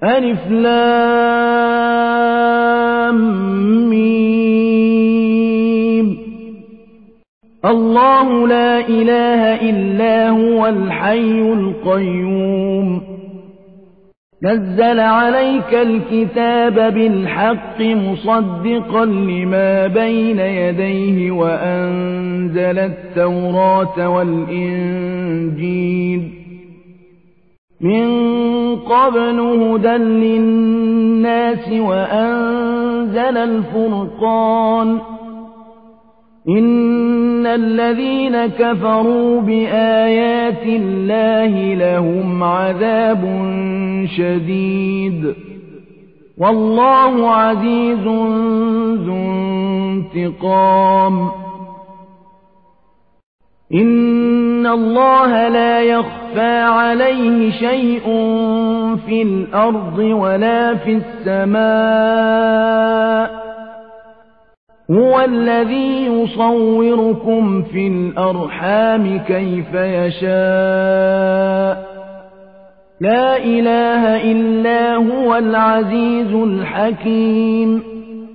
ألف لام ميم. الله لا إله إلا هو الحي القيوم نزل عليك الكتاب بالحق مصدقا لما بين يديه وأنزل التوراة والإنجيل من قبل هدى للناس وأنزل الفرقان إن الذين كفروا بآيات الله لهم عذاب شديد والله عزيز ذو انتقام. إن الله لا يخفى عليه شيء في الأرض ولا في السماء هو الذي يصوركم في الأرحام كيف يشاء لا إله إلا هو العزيز الحكيم.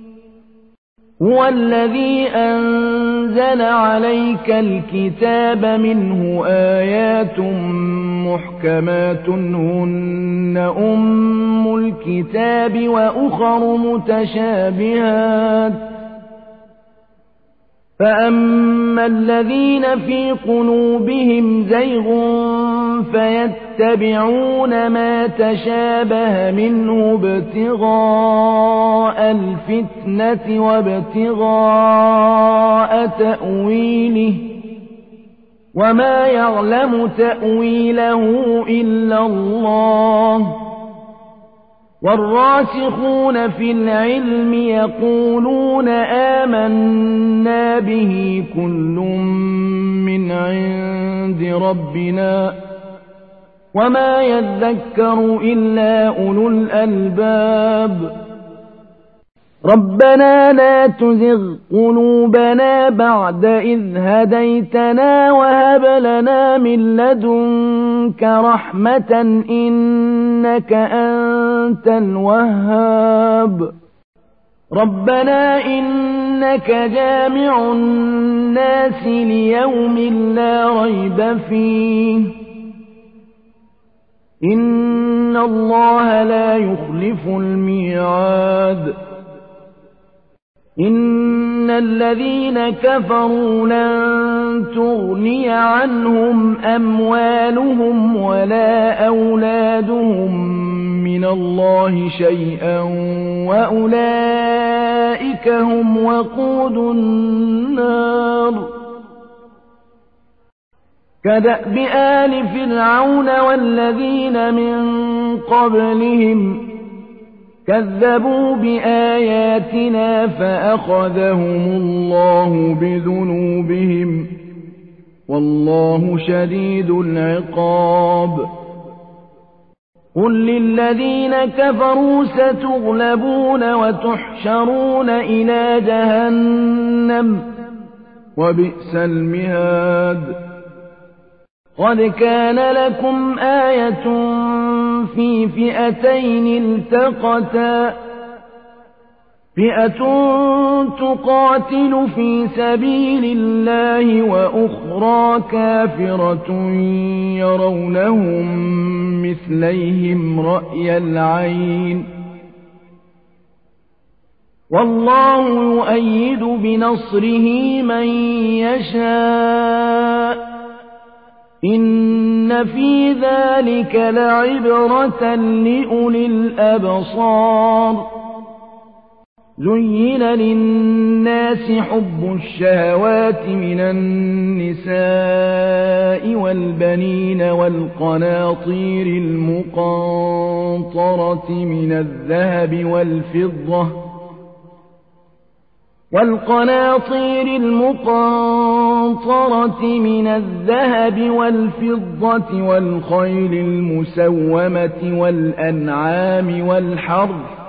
هو الذي أنزل عليك الكتاب منه آيات محكمات هن أم الكتاب وأخر متشابهات فأما الذين في قلوبهم زيغ فيتبعون ما تشابه منه ابتغاء الفتنة وابتغاء تأويله وما يعلم تأويله إلا الله والراسخون في العلم يقولون آمنا به كل من عند ربنا وما يذكر إلا أولو الألباب. ربنا لا تزغ قلوبنا بعد إذ هديتنا وهب لنا من لدنك رحمة إنك أنت الوهاب. ربنا إنك جامع الناس ليوم لا ريب فيه إن الله لا يخلف الميعاد. إن الذين كفروا لن تغني عنهم أموالهم ولا أولادهم من الله شيئا وأولئك هم وقود النار. كدأب آل فرعون والذين من قبلهم كذبوا بآياتنا فأخذهم الله بذنوبهم والله شديد العقاب. قل للذين كفروا ستغلبون وتحشرون إلى جهنم وبئس المهاد. قد كان لكم آية في فئتين التقتا فئة تقاتل في سبيل الله وأخرى كافرة يرونهم مثليهم رأي العين والله يؤيد بنصره من يشاء إن في ذلك لعبرة لأولي الأبصار. زين للناس حب الشهوات من النساء والبنين والقناطير المقنطرة من الذهب والفضة والخيل المسومة والأنعام والحرث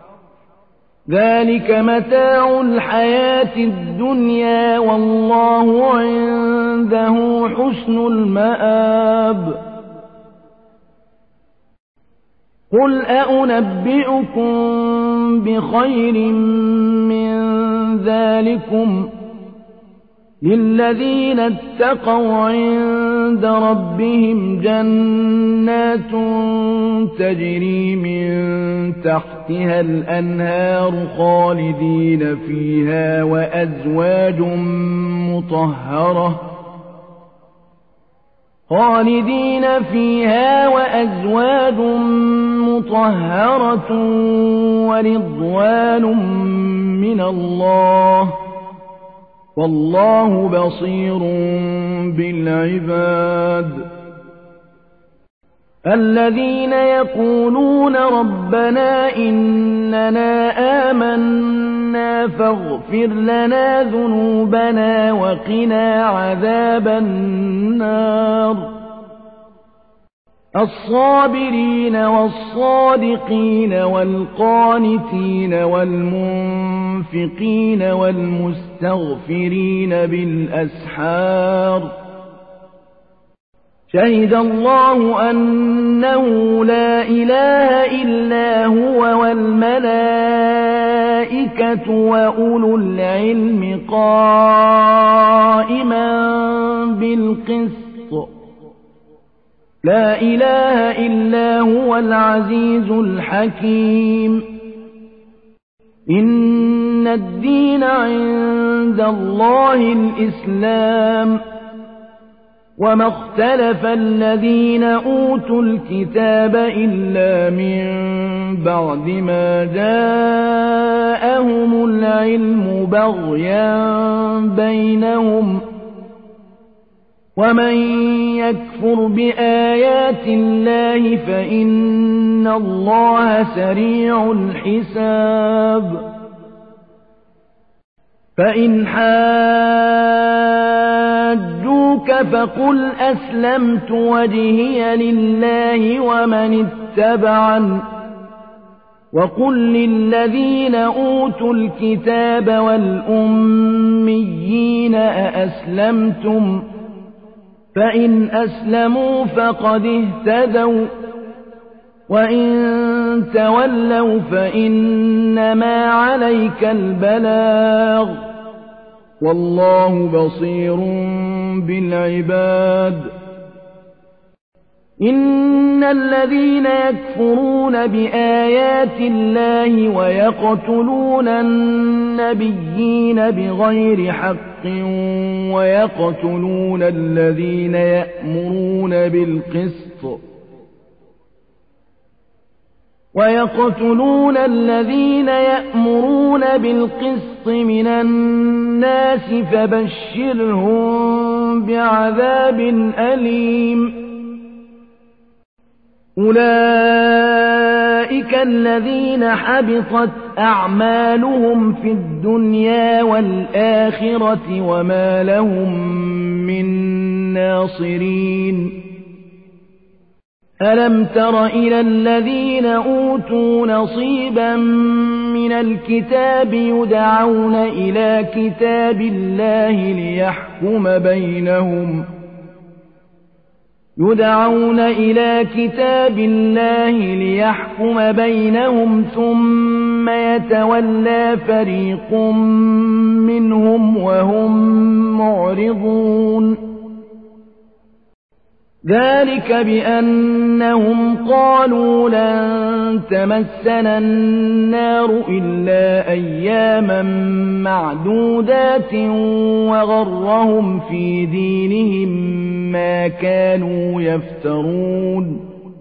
ذلك متاع الحياة الدنيا والله عنده حسن المآب. قل أأنبئكم بخير من ذلكم للذين اتقوا عند ربهم جنات تجري من تحتها الأنهار خالدين فيها وأزواج مطهرة ورضوان من الله والله بصير بالعباد الذين يقولون ربنا إننا آمنا فاغفر لنا ذنوبنا وقنا عذاب النار الصابرين والصادقين والقانتين والمنفقين والمستغفرين بالأسحار شهد الله أنه لا إله إلا هو والملائكة وأولو العلم قائما بالقسط لا إله إلا هو العزيز الحكيم إن الدين عند الله الإسلام وما اختلف الذين أوتوا الكتاب إلا من بعد ما جاءهم العلم بغيا بينهم ومن يكفر بآيات الله فإن الله سريع الحساب فإن حاجوك فقل أسلمت وجهي لله ومن اتبعن وقل للذين أوتوا الكتاب والأميين أأسلمتم فإن أسلموا فقد اهتدوا وإن تولوا فإنما عليك البلاغ والله بصير بالعباد إن الذين يكفرون بآيات الله ويقتلون النبيين بغير حق ويقتلون الذين يأمرون بالقسط من الناس فبشرهم بعذاب أليم أولئك الذين حبطت أعمالهم في الدنيا والآخرة وما لهم من ناصرين ألم تر إلى الذين أوتوا نصيبا من الكتاب يدعون إلى كتاب الله ليحكم بينهم ثم يتولى فريق منهم وهم معرضون ذلك بأنهم قالوا لن تمسنا النار إلا أياما معدودات وغرهم في دينهم ما كانوا يفترون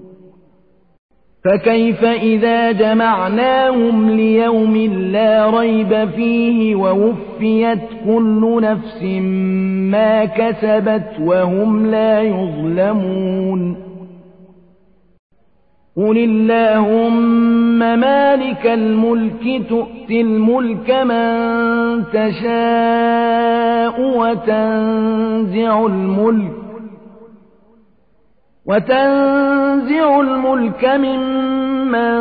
فكيف إذا جمعناهم ليوم لا ريب فيه ووفيت كل نفس ما كسبت وهم لا يظلمون قل اللهم مالك الملك تؤتي الملك من تشاء وتنزع الملك ممن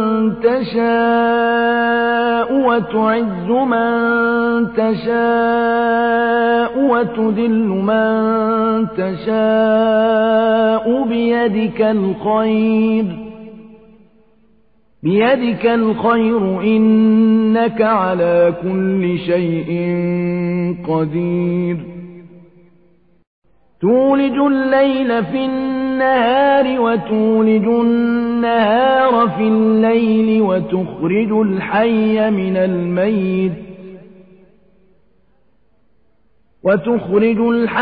تشاء وتعز من تشاء وتذل من تشاء بيدك الخير بيدك الخير إنك على كل شيء قدير تولج الليل في النهار وتولج النهار في الليل وتخرج الحي من الميت وتخرج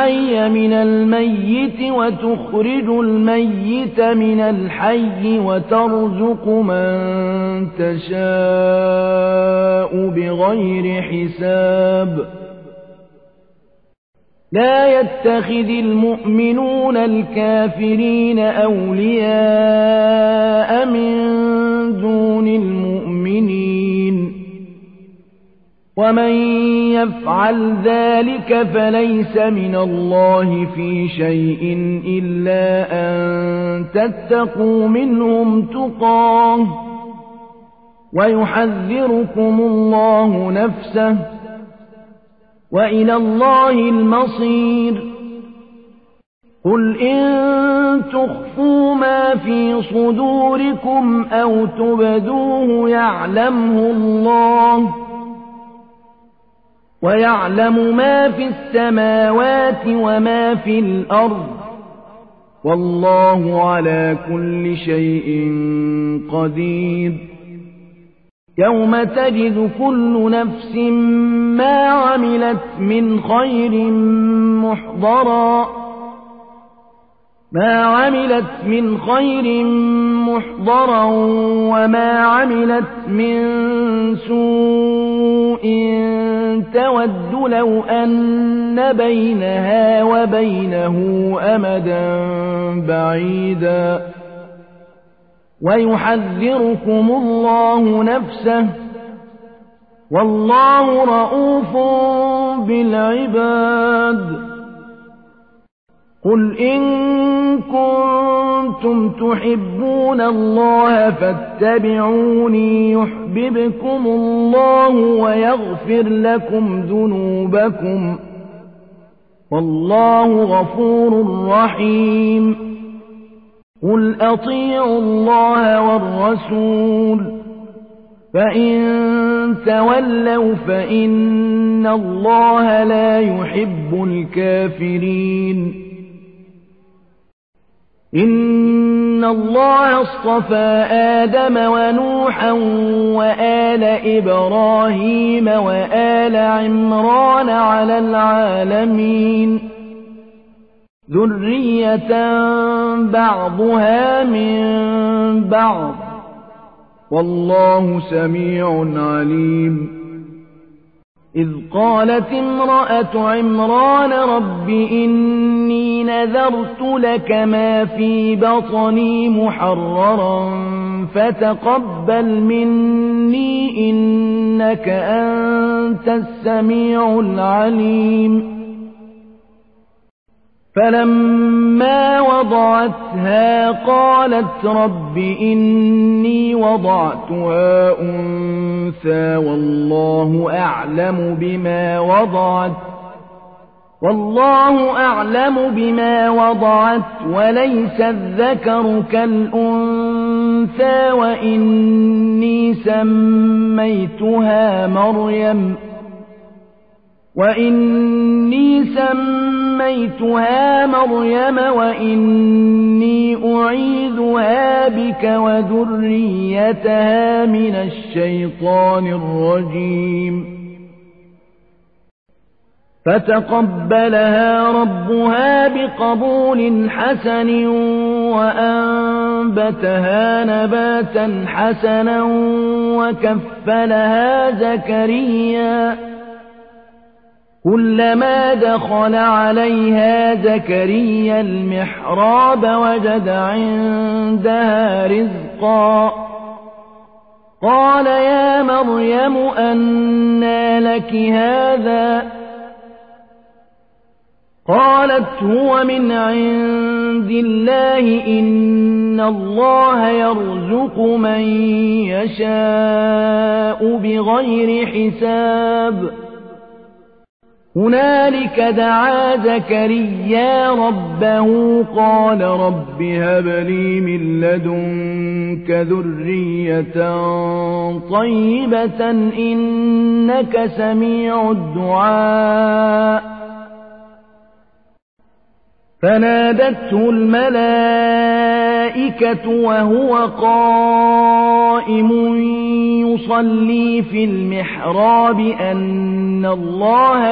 الميت من الحي وترزق من تشاء بغير حساب لا يتخذ المؤمنون الكافرين أولياء من دون المؤمنين ومن يفعل ذلك فليس من الله في شيء إلا أن تتقوا منهم تقاه ويحذركم الله نفسه وإلى الله المصير قل إن تخفوا ما في صدوركم أو تبدوه يعلمه الله ويعلم ما في السماوات وما في الأرض والله على كل شيء قدير يوم تجد كل نفس ما عملت من خير محضرا وما عملت من سوء تود لو أن بينها وبينه أمدا بعيدا ويحذركم الله نفسه والله رءوف بالعباد قل إن كنتم تحبون الله فاتبعوني يحببكم الله ويغفر لكم ذنوبكم والله غفور رحيم قل أطيعوا الله والرسول فإن تولوا فإن الله لا يحب الكافرين إن الله اصطفى آدم ونوحا وآل إبراهيم وآل عمران على العالمين ذرية بعضها من بعض والله سميع عليم إذ قالت امرأة عمران رب إني نذرت لك ما في بطني محررا فتقبل مني إنك أنت السميع العليم فلما وضعتها قالت رب إني وضعتها أنثى والله أعلم بما وضعت وليس الذكر كالأنثى وإني سميتها مريم وإني أعيذها بك وذريتها من الشيطان الرجيم فتقبلها ربها بقبول حسن وأنبتها نباتا حسنا وكفلها زكريا كلما دخل عليها زكريا المحراب وجد عندها رزقا قال يا مريم أنى لك هذا قالت هو من عند الله إن الله يرزق من يشاء بغير حساب هنالك دعا زكريا ربه قال رب هب لي من لدنك ذرية طيبة إنك سميع الدعاء فنادته الملائكة وهو قائم يصلي في المحراب أن الله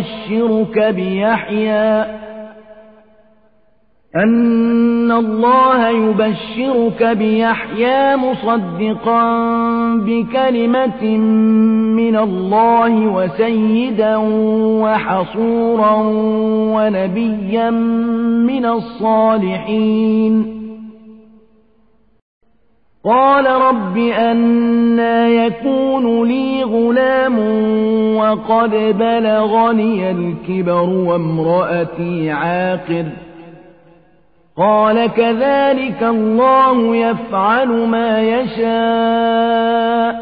يبشرك بيحيى مصدقا بكلمة من الله وسيدا وحصورا ونبيا من الصالحين قال رب أنى يكون لي غلام وقد بلغني الكبر وامرأتي عاقر قال كذلك الله يفعل ما يشاء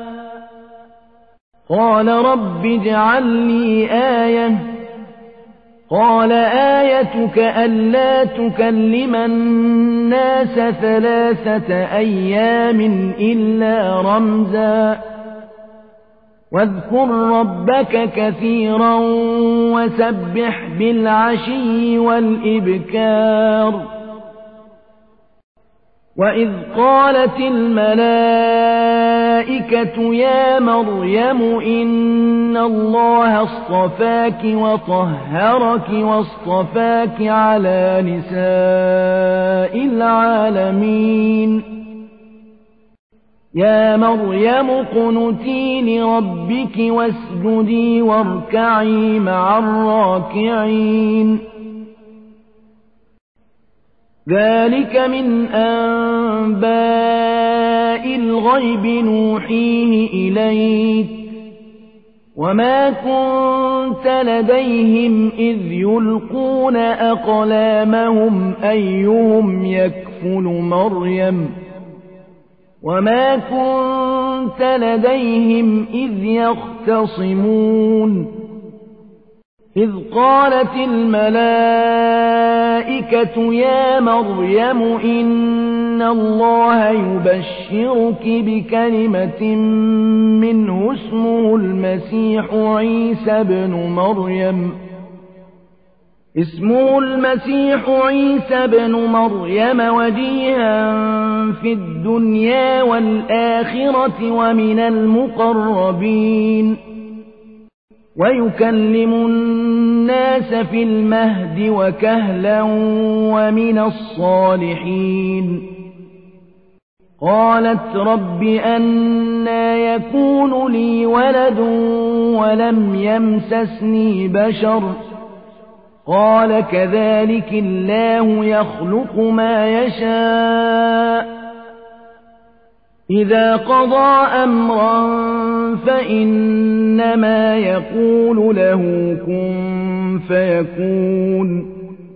قال رب اجعل لي آية قال آيتك ألا تكلم الناس 3 أيام إلا رمزا واذكر ربك كثيرا وسبح بالعشي والإبكار وإذ قالت الملائكة يا مريم إن الله اصطفاك وطهرك واصطفاك على نساء العالمين يا مريم اقنتي لربك واسجدي واركعي مع الراكعين ذلك من أنباء الغيب نوحيه إليك وما كنت لديهم إذ يلقون أقلامهم أيهم يكفل مريم وما كنت لديهم إذ يختصمون إذ قالت الملائكة يا مريم إن الله يبشرك بكلمة منه اسمه المسيح عيسى بن مريم وجيها في الدنيا والآخرة ومن المقربين ويكلم الناس في المهد وكهلا ومن الصالحين قالت رب أنى يكون لي ولد ولم يمسسني بشر قال كذلك الله يخلق ما يشاء إذا قضى أمرا فإنما يقول له كن فيكون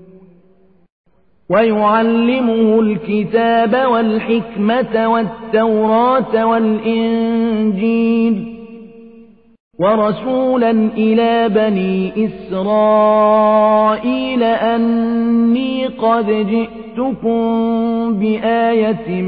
ويعلمه الكتاب والحكمة والتوراة والإنجيل ورسولا إلى بني إسرائيل أني قد جئتكم بآية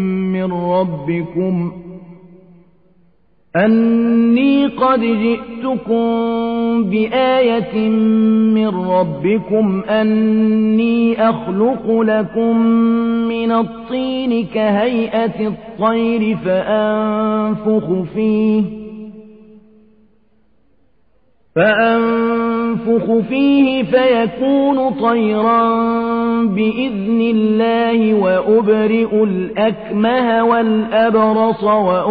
من ربكم أني أخلق لكم من الطين كهيئة الطير فأنفخ فيه فيكون طيرا بإذن الله وأبرئ الأكمه والأبرص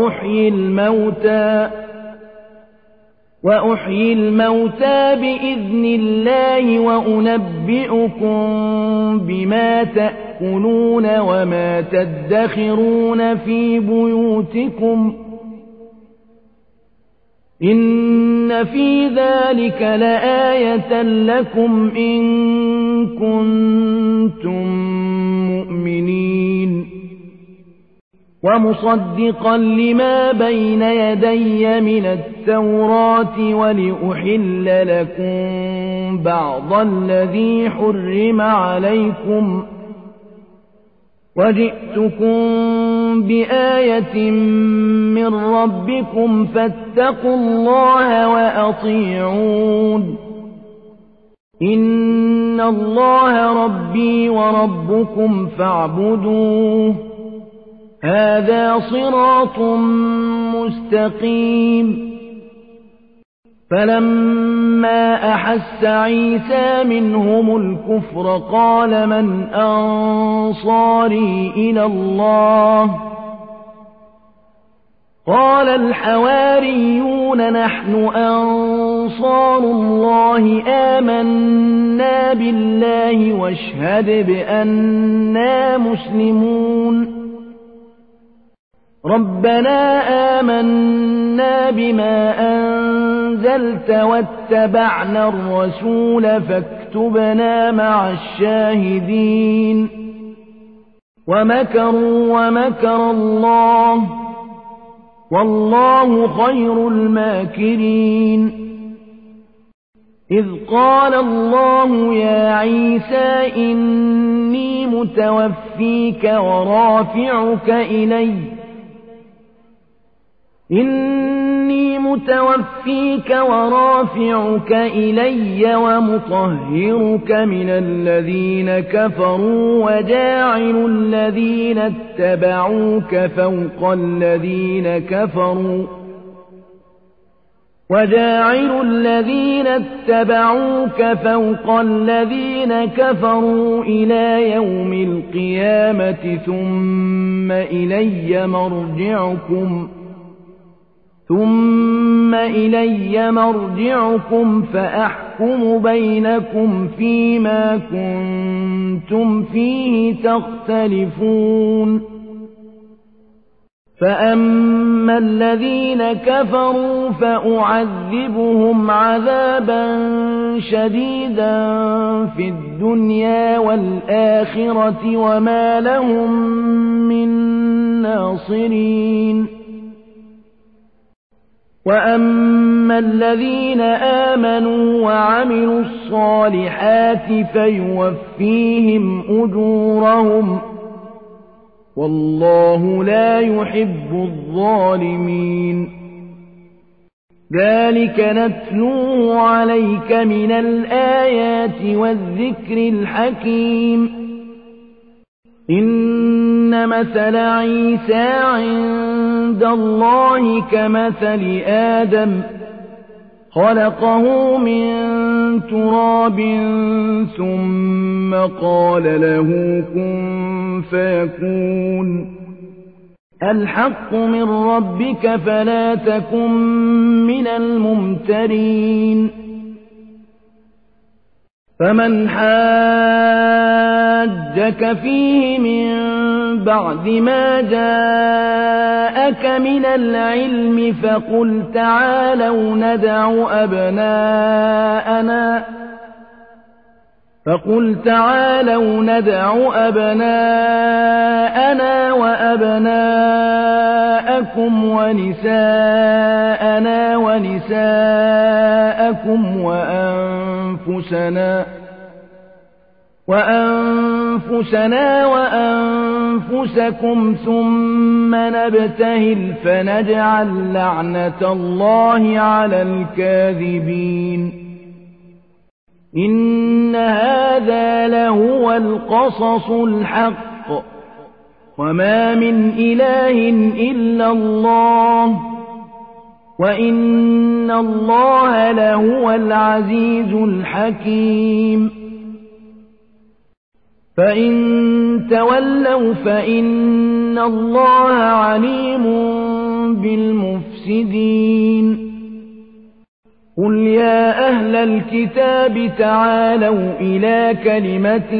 وأحيي الموتى بإذن الله وأنبئكم بما تأكلون وما تدخرون في بيوتكم إن في ذلك لآية لكم إن كنتم مؤمنين ومصدقا لما بين يدي من التوراة ولأحل لكم بعض الذي حرم عليكم وجئتكم بآية من ربكم فاتقوا الله وأطيعون إن الله ربي وربكم فاعبدوه هذا صراط مستقيم فلما أحس عيسى منهم الكفر قال من أنصاري إلى الله قال الحواريون نحن أنصار الله آمنا بالله واشهد بأننا مسلمون ربنا آمنا بما أنزلت واتبعنا الرسول فاكتبنا مع الشاهدين ومكروا ومكر الله والله خير الماكرين إذ قال الله يا عيسى إني متوفيك ورافعك إلي ومطهرك من الذين كفروا وجاعل الذين اتبعوك فوق الذين كفروا إلى يوم القيامة ثم إلي مرجعكم فأحكم بينكم فيما كنتم فيه تختلفون فأما الذين كفروا فأعذبهم عذابا شديدا في الدنيا والآخرة وما لهم من ناصرين وأما الذين آمنوا وعملوا الصالحات فيوفيهم أجورهم والله لا يحب الظالمين ذلك نتلوه عليك من الآيات والذكر الحكيم إن مثل عيسى عند الله كمثل آدم خلقه من تراب ثم قال له كن فيكون الحق من ربك فلا تكن من الممترين فمن حاجك فيه من بعد ما جاءك من العلم فقل تعالوا ندع أبناءنا وأبناءكم ونساءنا ونساءكم وأنفسنا وأنفسكم ثم نبتهل فنجعل لعنة الله على الكاذبين إن هذا لهو القصص الحق وما من إله إلا الله وإن الله لهو العزيز الحكيم فإن تولوا فإن الله عليم بالمفسدين قل يا أهل الكتاب تعالوا إلى كلمة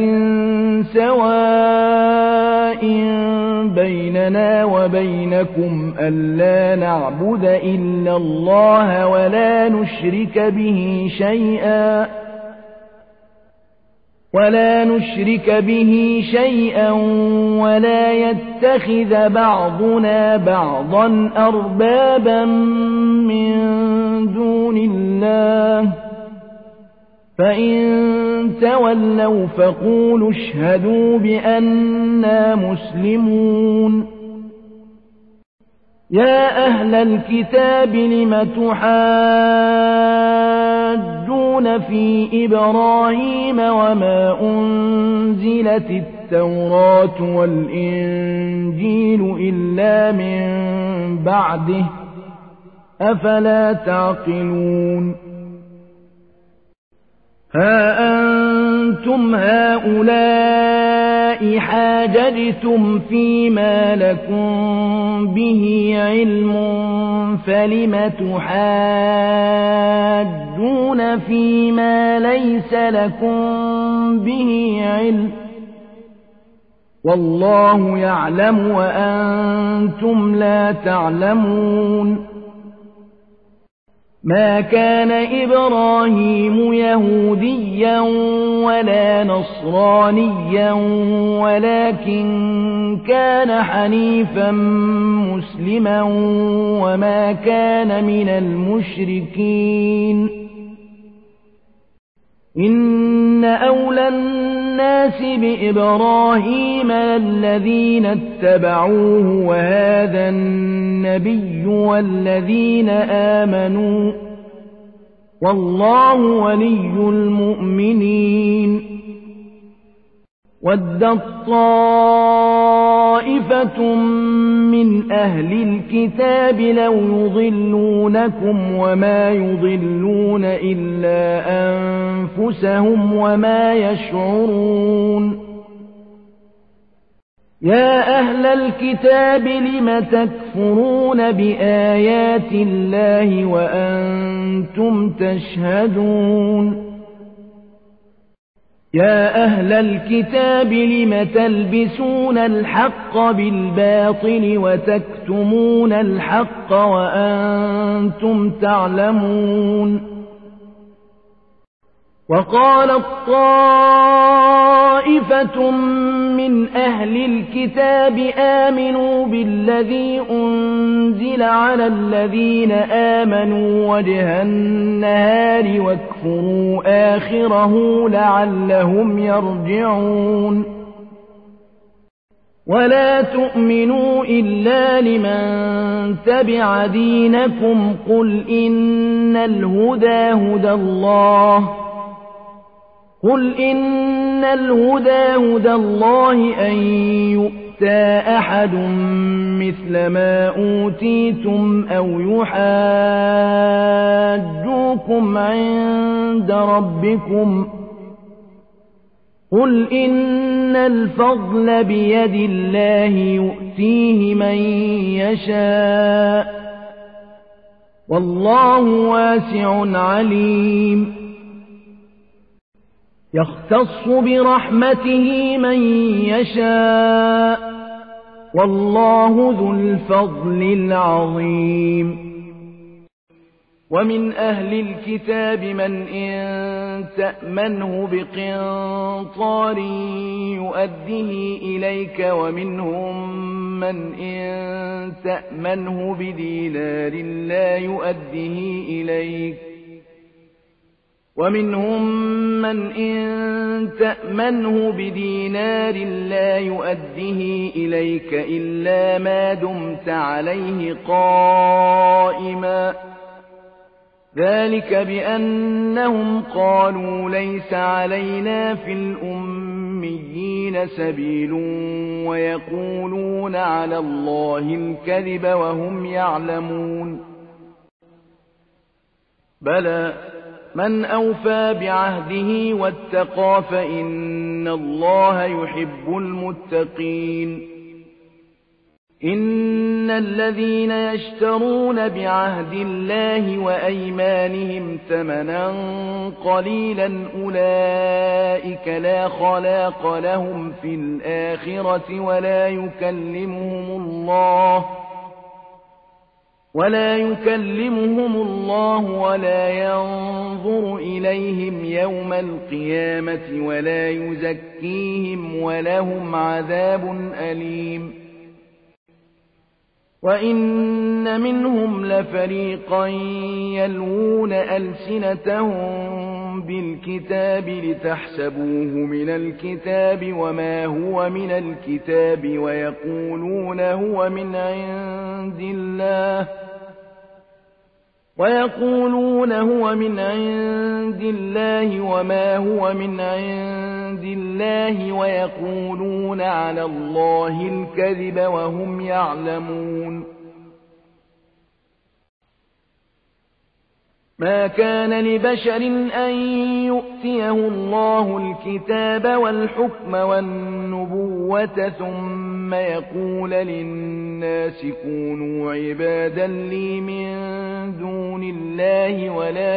سواء بيننا وبينكم ألا نعبد إلا الله ولا نشرك به شيئا ولا نشرك به شيئا ولا يتخذ بعضنا بعضا أربابا من دون الله فإن تولوا فقولوا اشهدوا بأننا مسلمون يا أهل الكتاب لم تحاجون في إبراهيم وما أنزلت التوراة والإنجيل إلا من بعده أفلا تعقلون ها أنتم هؤلاء حاججتم فيما لكم به علم فلم تحاجون فيما ليس لكم به علم والله يعلم وأنتم لا تعلمون ما كان إبراهيم يهوديا ولا نصرانيا ولكن كان حنيفا مسلما وما كان من المشركين إن أولى الناس بإبراهيم الذين اتبعوه وهذا النبي والذين آمنوا والله ولي المؤمنين ودت طائفة من أهل الكتاب لو يضلونكم وما يضلون إلا أنفسهم وما يشعرون يا أهل الكتاب لم تكفرون بآيات الله وأنتم تشهدون يا أهل الكتاب لم تلبسون الحق بالباطل وتكتمون الحق وأنتم تعلمون وقالت طائفة من أهل الكتاب آمنوا بالذي أنزل على الذين آمنوا وجه النهار واكفروا آخره لعلهم يرجعون ولا تؤمنوا إلا لمن تبع دينكم قل إن الهدى هدى الله أن يؤتى أحد مثل ما أوتيتم أو يحاجوكم عند ربكم قل إن الفضل بيد الله يؤتيه من يشاء والله واسع عليم يختص برحمته من يشاء والله ذو الفضل العظيم ومن أهل الكتاب من إن تأمنه بقنطار يؤديه إليك ومنهم من إن تأمنه بدينار لا يؤديه إليك ومنهم من إن تأمنه بدينار لا يؤديه إليك إلا ما دمت عليه قائما ذلك بأنهم قالوا ليس علينا في الأميين سبيل ويقولون على الله الكذب وهم يعلمون بلى من أوفى بعهده واتقى فإن الله يحب المتقين إن الذين يشترون بعهد الله وأيمانهم ثمنا قليلا أولئك لا خلاق لهم في الآخرة ولا يكلمهم الله ولا ينظر إليهم يوم القيامة ولا يزكيهم ولهم عذاب أليم وإن منهم لفريقا يلوون ألسنتهم بالكتاب لتحسبوه من الكتاب وما هو من الكتاب ويقولون هو من عند الله وما هو من عند الله ويقولون على الله الكذب وهم يعلمون ما كان لبشر أن يؤتيه الله الكتاب والحكم والنبوة ثم يقول للناس كونوا عبادا لي من دون الله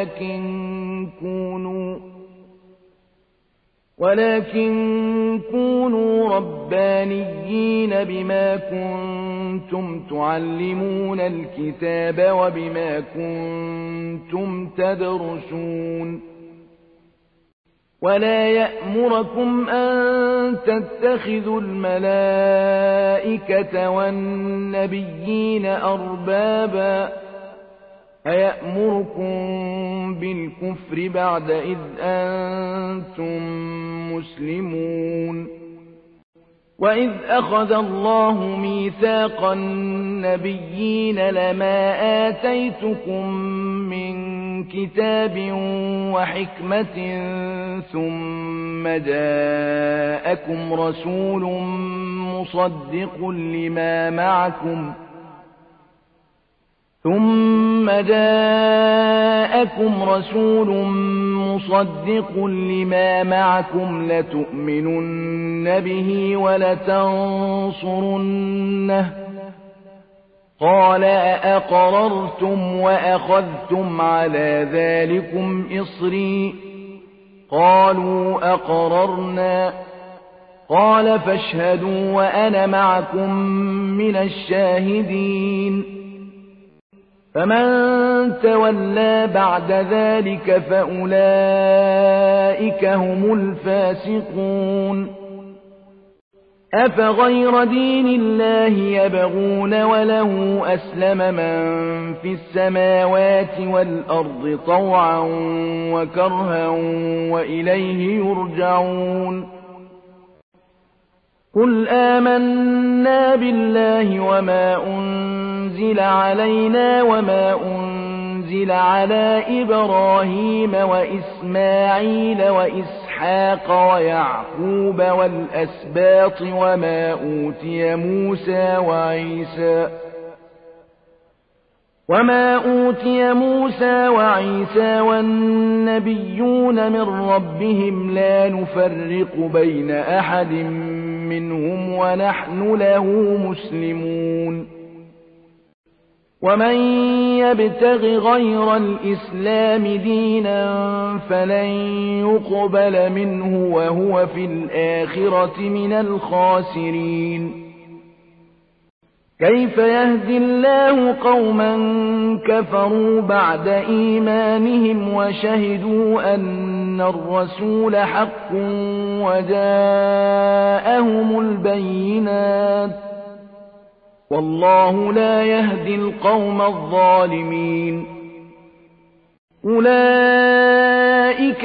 ولكن كونوا ربانيين بما كنتم تعلمون الكتاب وبما كنتم تدرسون ولا يأمركم أن تتخذوا الملائكة والنبيين أربابا أيأمركم بالكفر بعد إذ أنتم مسلمون وإذ أخذ الله ميثاق النبيين لما آتيتكم من كتاب وحكمة ثم جاءكم رسول مصدق لما معكم لتؤمنن به ولتنصرنه قال أأقررتم وأخذتم على ذلكم إصري قالوا أقررنا قال فاشهدوا وأنا معكم من الشاهدين فمن تولى بعد ذلك فأولئك هم الفاسقون أفغير دين الله يبغون وله أسلم من في السماوات والأرض طوعا وكرها وإليه يرجعون قل آمنا بالله وما أنزل علينا وما أنزل على إبراهيم وإسماعيل وإسحاق ويعقوب والأسباط وما أوتي موسى وعيسى والنبيون من ربهم لا نفرق بين أحد منهم ونحن له مسلمون ومن يبتغ غير الإسلام دينا فلن يقبل منه وهو في الآخرة من الخاسرين كيف يهدي الله قوما كفروا بعد إيمانهم وشهدوا أن الرسول حق وجاءهم البينات والله لا يهدي القوم الظالمين أولئك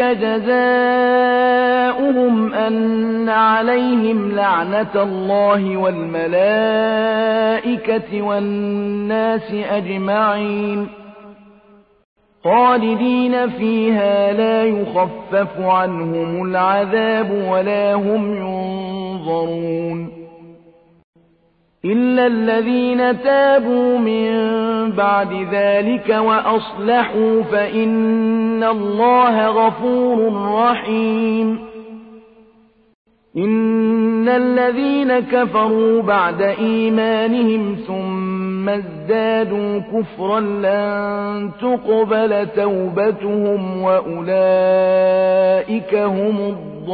جزاؤهم أن عليهم لعنة الله والملائكة والناس أجمعين خالدين فيها لا يخفف عنهم العذاب ولا هم ينظرون إلا الذين تابوا من بعد ذلك وأصلحوا فإن الله غفور رحيم إن الذين كفروا بعد إيمانهم ثم ازدادوا كفرا لن تقبل توبتهم وأولئك هم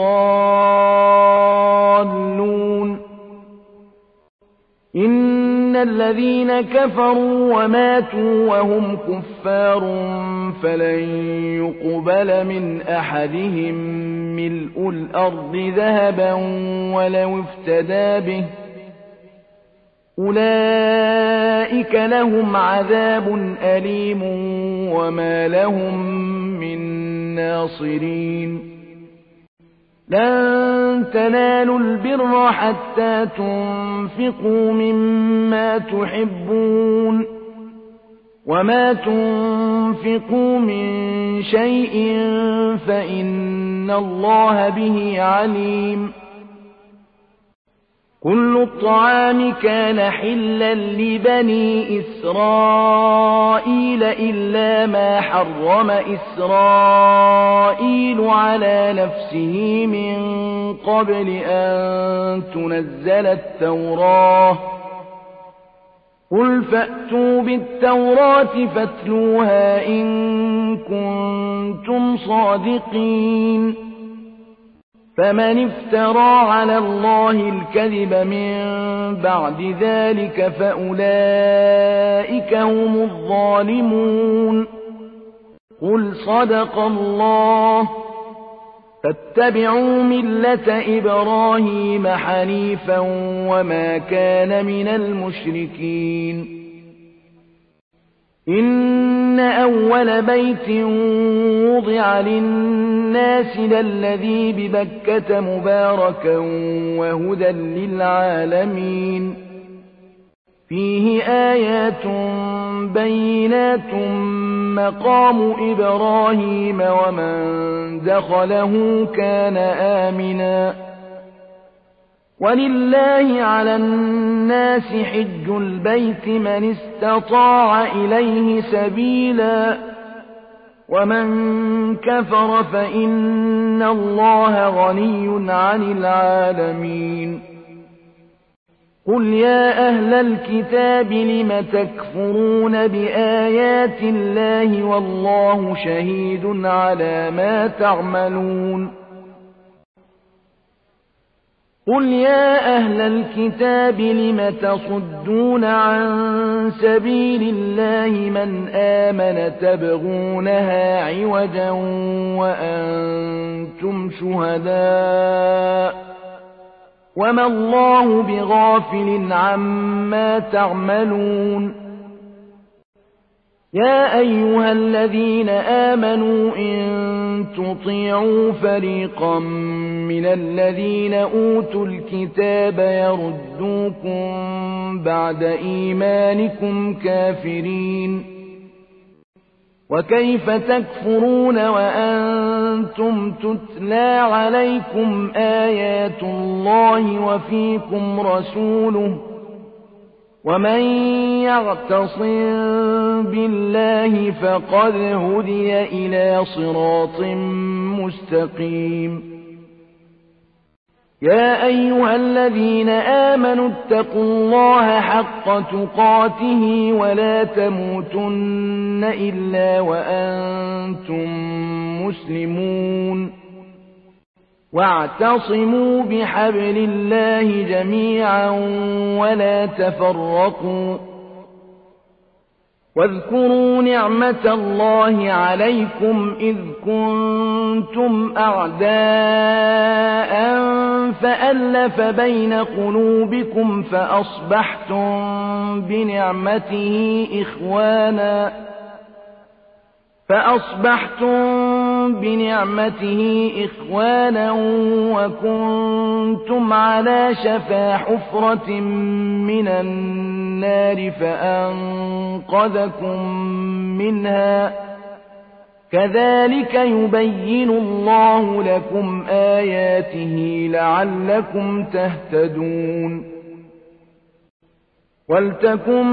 الضالون إن الذين كفروا وماتوا وهم كفار فلن يقبل من أحدهم ملء الأرض ذهبا ولو افتدى به أولئك لهم عذاب أليم وما لهم من ناصرين لن تنالوا البر حتى تنفقوا مما تحبون وما تنفقوا من شيء فإن الله به عليم كل الطعام كان حلا لبني إسرائيل إلا ما حرم إسرائيل على نفسه من قبل أن تنزل التوراة قل فأتوا بالتوراة فاتلوها إن كنتم صادقين فمن افترى على الله الكذب من بعد ذلك فأولئك هم الظالمون قل صدق الله فاتبعوا ملة إبراهيم حنيفا وما كان من المشركين إن أول بيت وضع للناس للذي ببكة مباركا وهدى للعالمين فيه آيات بينات مقام إبراهيم ومن دخله كان آمنا ولله على الناس حج البيت من استطاع إليه سبيلا ومن كفر فإن الله غني عن العالمين قل يا أهل الكتاب لم تكفرون بآيات الله والله شهيد على ما تعملون قل يا أهل الكتاب لم تصدون عن سبيل الله من آمن تبغونها عوجا وأنتم شهداء وما الله بغافل عما تعملون يا أيها الذين آمنوا إن تطيعوا فريقا من الذين أوتوا الكتاب يردوكم بعد إيمانكم كافرين وكيف تكفرون وأنتم تتلى عليكم آيات الله وفيكم رسوله ومن يعتصم بالله فقد هدي إلى صراط مستقيم يا أيها الذين آمنوا اتقوا الله حق تقاته ولا تموتن إلا وأنتم مسلمون واعتصموا بحبل الله جميعا ولا تفرقوا واذكروا نعمة الله عليكم إذ كنتم أعداء فألف بين قلوبكم فأصبحتم بنعمته إخوانا وكنتم على شفا حفرة من النار فأنقذكم منها كذلك يبين الله لكم آياته لعلكم تهتدون ولتكن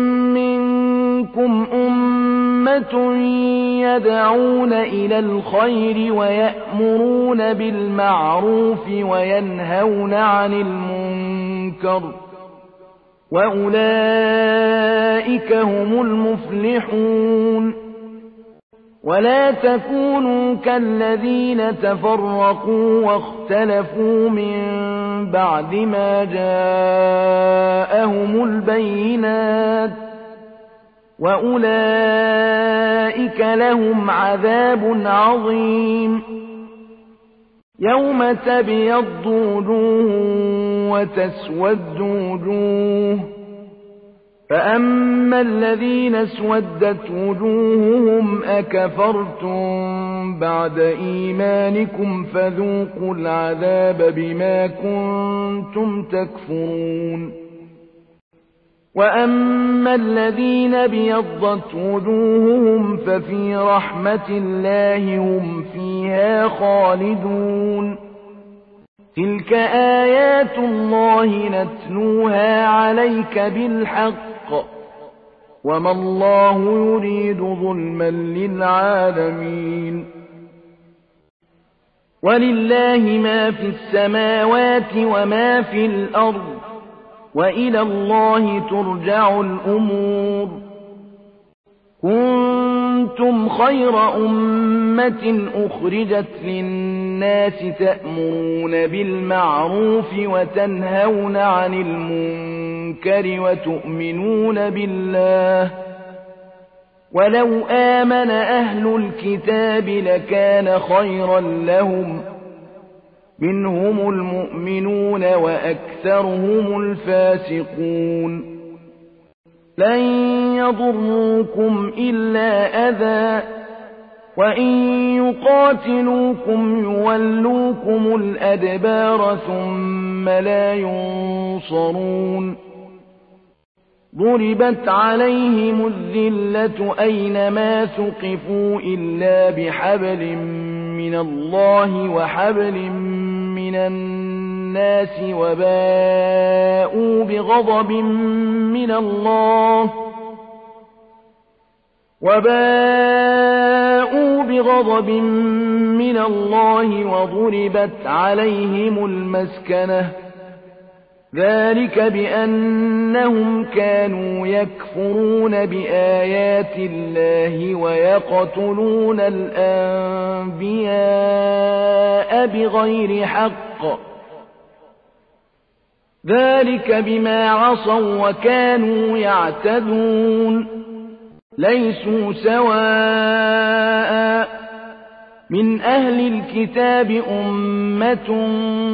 منكم أمة يدعون إلى الخير ويأمرون بالمعروف وينهون عن المنكر وأولئك هم المفلحون ولا تكونوا كالذين تفرقوا واختلفوا من بعد ما جاءهم البينات وأولئك لهم عذاب عظيم يوم تبيض وجوه وتسود وجوه فأما الذين اسودت وجوههم أكفرتم بعد إيمانكم فذوقوا العذاب بما كنتم تكفرون وأما الذين ابيضت وجوههم ففي رحمة الله هم فيها خالدون تلك آيات الله نتلوها عليك بالحق وما الله يريد ظلما للعالمين ولله ما في السماوات وما في الأرض وإلى الله ترجع الأمور كنتم خير أمة أخرجت للناس تأمرون بالمعروف وتنهون عن المنكر وتؤمنون بالله ولو آمن أهل الكتاب لكان خيرا لهم منهم المؤمنون وأكثرهم الفاسقون لن يضروكم إلا أذى وإن يقاتلوكم يولوكم الأدبار ثم لا ينصرون ضربت عليهم الذلة أينما ثقفوا إلا بحبل من الله وحبل من الناس وباءوا بغضب من الله وضربت عليهم المسكنة ذلك بأنهم كانوا يكفرون بآيات الله ويقتلون الأنبياء بغير حق ذلك بما عصوا وكانوا يعتدون ليسوا سواء من أهل الكتاب أمة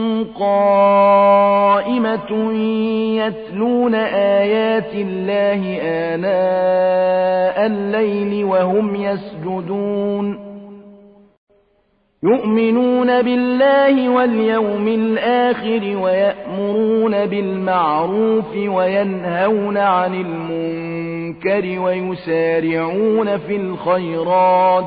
قائمة يتلون آيات الله آناء الليل وهم يسجدون يؤمنون بالله واليوم الآخر ويأمرون بالمعروف وينهون عن المنكر ويسارعون في الخيرات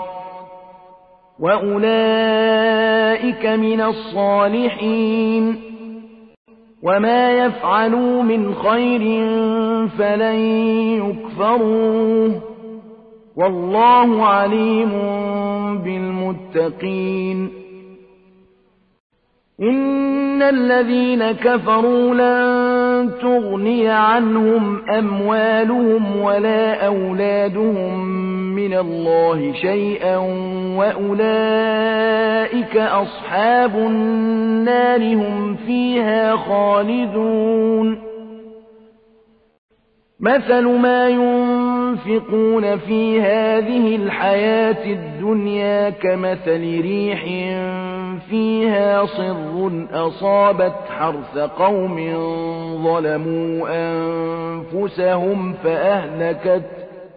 وأولئك من الصالحين وما يفعلوا من خير فلن يكفروه والله عليم بالمتقين إن الذين كفروا لن تغني عنهم أموالهم ولا أولادهم من الله شيئا وأولئك أصحاب النار هم فيها خالدون مثل ما ينفقون في هذه الحياة الدنيا كمثل ريح فيها صر أصابت حرث قوم ظلموا أنفسهم فأهلكت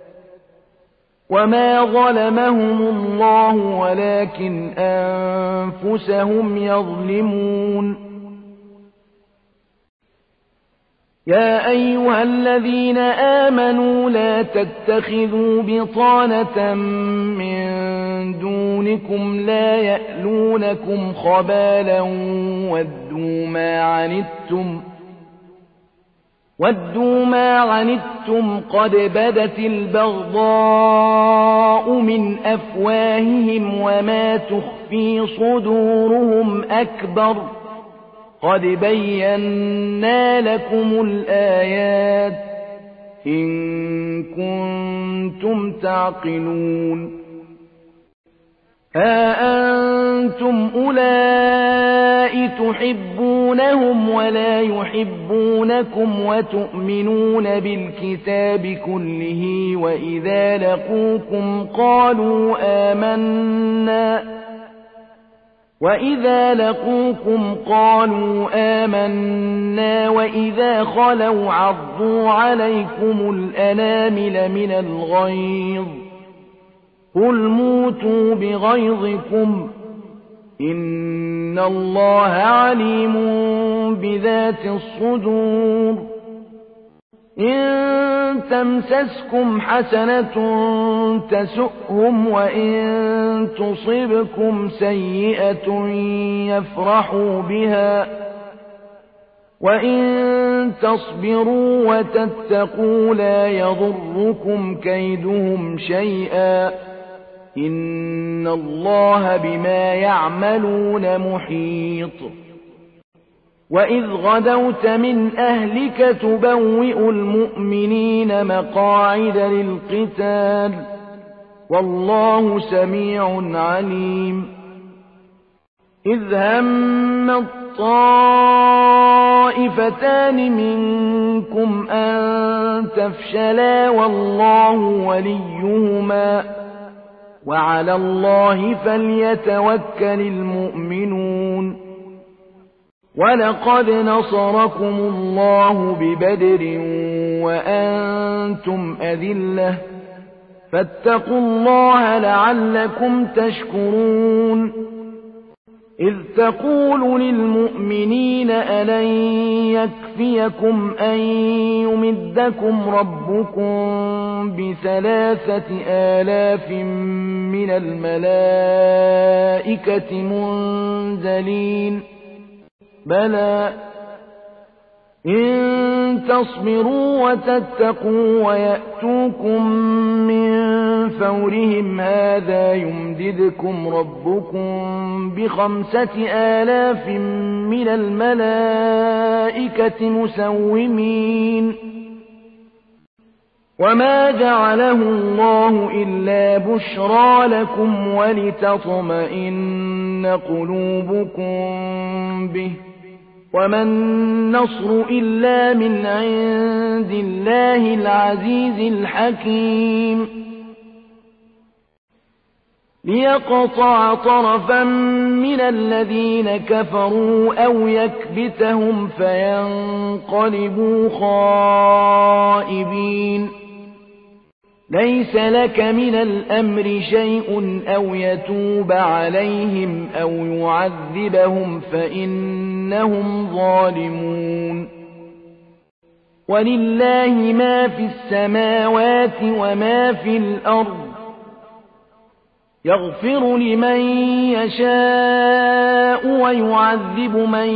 وما ظلمهم الله ولكن أنفسهم يظلمون يا أيها الذين آمنوا لا تتخذوا بطانة من دونكم لا يألونكم خبالا ودوا ما عنتم قد بدت البغضاء من أفواههم وما تخفي صدورهم أكبر قد بينا لكم الآيات إن كنتم تعقلون ها أنتم أولئك تحبونهم ولا يحبونكم وتؤمنون بالكتاب كله وإذا لقوكم قالوا آمنا وإذا خلوا عضوا عليكم الأنامل من الغيظ قل موتوا بغيظكم إن الله عليم بذات الصدور إن تمسسكم حسنة تسؤهم وإن تصبكم سيئة يفرحوا بها وإن تصبروا وتتقوا لا يضركم كيدهم شيئا إن الله بما يعملون محيط وإذ غدوت من أهلك تبوئ المؤمنين مقاعد للقتال والله سميع عليم إذ هم الطائفتان منكم أن تفشلا والله وليهما وعلى الله فليتوكل المؤمنون ولقد نصركم الله ببدر وأنتم أذلة فاتقوا الله لعلكم تشكرون إذ تقول للمؤمنين ألن يكفيكم أن يمدكم ربكم ب3,000 من الملائكة منزلين بلى إن تصبروا وتتقوا ويأتوكم من فورهم هذا يمددكم ربكم ب5,000 من الملائكة مسومين وما جعله الله إلا بشرى لكم ولتطمئن قلوبكم به وما النصر إلا من عند الله العزيز الحكيم ليقطع طرفا من الذين كفروا أو يكبتهم فينقلبوا خائبين ليس لك من الأمر شيء أو يتوب عليهم أو يعذبهم فإنهم ظالمون ولله ما في السماوات وما في الأرض يغفر لمن يشاء ويعذب من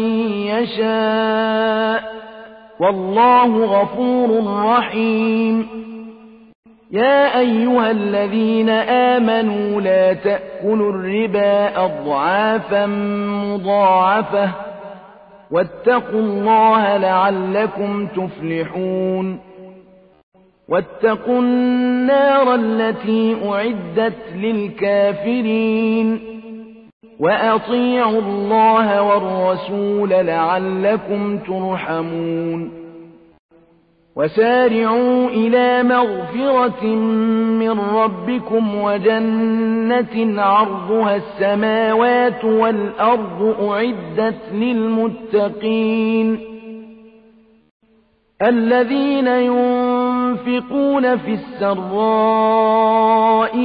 يشاء والله غفور رحيم يا أيها الذين آمنوا لا تأكلوا الربا أضعافا مضاعفة واتقوا الله لعلكم تفلحون واتقوا النار التي أعدت للكافرين وأطيعوا الله والرسول لعلكم ترحمون وسارعوا إلى مغفرة من ربكم وجنة عرضها السماوات والأرض أعدت للمتقين الذين ينفقون في السراء